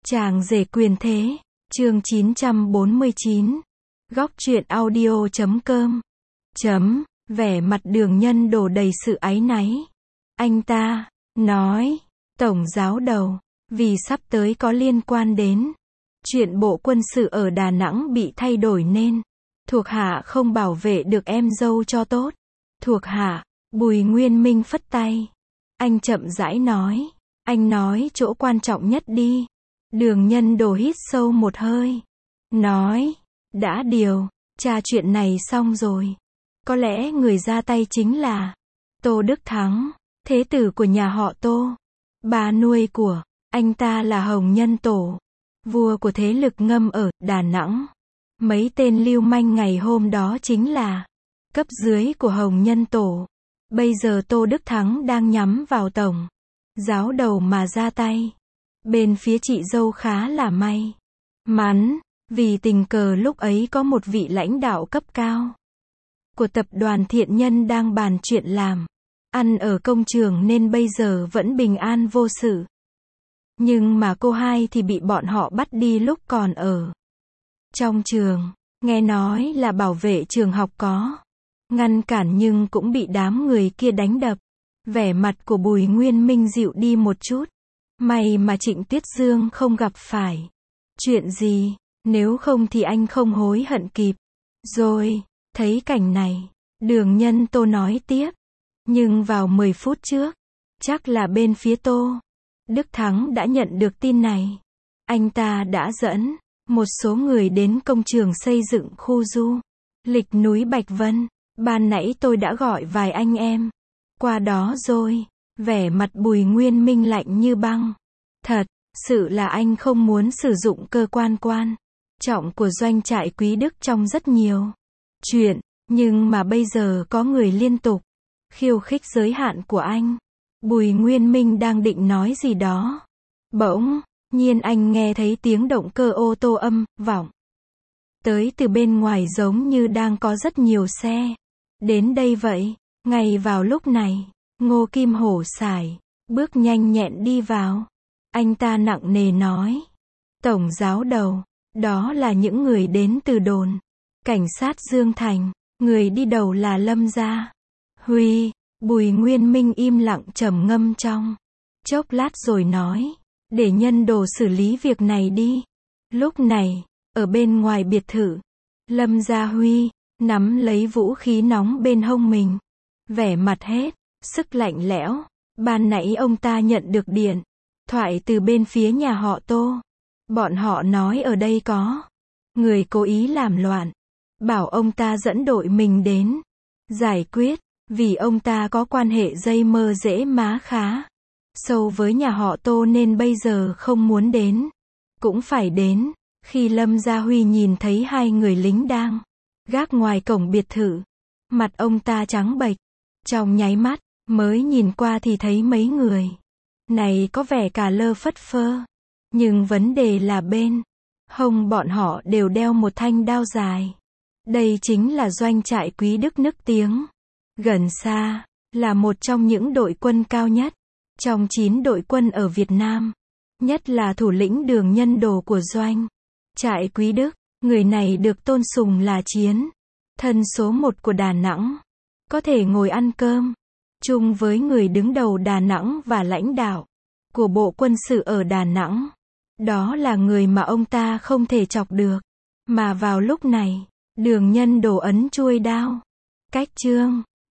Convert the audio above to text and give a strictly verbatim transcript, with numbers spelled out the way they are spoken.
Chàng rể quyền thế, chương chín trăm bốn mươi chín. Góc truyện audio chấm com. Chấm, vẻ mặt Đường Nhân đổ đầy sự áy náy. Anh ta, nói, tổng giáo đầu, vì sắp tới có liên quan đến chuyện bộ quân sự ở Đà Nẵng bị thay đổi nên, thuộc hạ không bảo vệ được em dâu cho tốt. Thuộc hạ, Bùi Nguyên Minh phất tay. Anh chậm rãi nói, anh nói chỗ quan trọng nhất đi. Đường Nhân đổ hít sâu một hơi. Nói, đã điều, tra chuyện này xong rồi. Có lẽ người ra tay chính là Tô Đức Thắng, thế tử của nhà họ Tô. Bà nuôi của anh ta là Hồng Nhân Tổ, vua của thế lực ngầm ở Đà Nẵng. Mấy tên lưu manh ngày hôm đó chính là cấp dưới của Hồng Nhân Tổ. Bây giờ Tô Đức Thắng đang nhắm vào tổng giáo đầu mà ra tay. Bên phía chị dâu khá là may mắn, vì tình cờ lúc ấy có một vị lãnh đạo cấp cao của tập đoàn Thiện Nhân đang bàn chuyện làm ăn ở công trường nên bây giờ vẫn bình an vô sự. Nhưng mà cô hai thì bị bọn họ bắt đi lúc còn ở trong trường. Nghe nói là bảo vệ trường học có ngăn cản nhưng cũng bị đám người kia đánh đập. Vẻ mặt của Bùi Nguyên Minh dịu đi một chút. May mà Trịnh Tuyết Dương không gặp phải chuyện gì, nếu không thì anh không hối hận kịp. Rồi, thấy cảnh này, Đường Nhân Tô nói tiếp. Nhưng vào mười phút trước, chắc là bên phía Tô Đức Thắng đã nhận được tin này. Anh ta đã dẫn một số người đến công trường xây dựng khu du lịch núi Bạch Vân. Ban nãy tôi đã gọi vài anh em qua đó rồi. Vẻ mặt Bùi Nguyên Minh lạnh như băng. Thật sự là anh không muốn sử dụng cơ quan quan trọng của doanh trại Quý Đức trong rất nhiều chuyện, nhưng mà bây giờ có người liên tục khiêu khích giới hạn của anh. Bùi Nguyên Minh đang định nói gì đó. Bỗng nhiên anh nghe thấy tiếng động cơ ô tô âm vọng tới từ bên ngoài, giống như đang có rất nhiều xe đến đây vậy. Ngay vào lúc này, Ngô Kim Hổ sải bước nhanh nhẹn đi vào. Anh ta nặng nề nói, tổng giáo đầu, đó là những người đến từ đồn cảnh sát Dương Thành. Người đi đầu là Lâm Gia Huy. Bùi Nguyên Minh im lặng trầm ngâm trong chốc lát rồi nói, để Nhân đồ xử lý việc này đi. Lúc này, ở bên ngoài biệt thự, Lâm Gia Huy nắm lấy vũ khí nóng bên hông mình, vẻ mặt hết sức lạnh lẽo. Ban nãy ông ta nhận được điện thoại từ bên phía nhà họ Tô. Bọn họ nói ở đây có người cố ý làm loạn, bảo ông ta dẫn đội mình đến giải quyết, vì ông ta có quan hệ dây mơ rễ má khá sâu với nhà họ Tô nên bây giờ không muốn đến cũng phải đến. Khi Lâm Gia Huy nhìn thấy hai người lính đang gác ngoài cổng biệt thự, mặt ông ta trắng bệch. Trong nháy mắt, mới nhìn qua thì thấy mấy người này có vẻ cả lơ phất phơ. Nhưng vấn đề là bên hông bọn họ đều đeo một thanh đao dài. Đây chính là doanh trại Quý Đức nức tiếng gần xa, là một trong những đội quân cao nhất trong chín đội quân ở Việt Nam. Nhất là thủ lĩnh Đường Nhân Đồ của doanh trại Quý Đức. Người này được tôn sùng là chiến thần số một của Đà Nẵng. Có thể ngồi ăn cơm chung với người đứng đầu Đà Nẵng và lãnh đạo của bộ quân sự ở Đà Nẵng. Đó là người mà ông ta không thể chọc được. Mà vào lúc này, Đường Nhân đổ ấn chuôi đao. Cách chương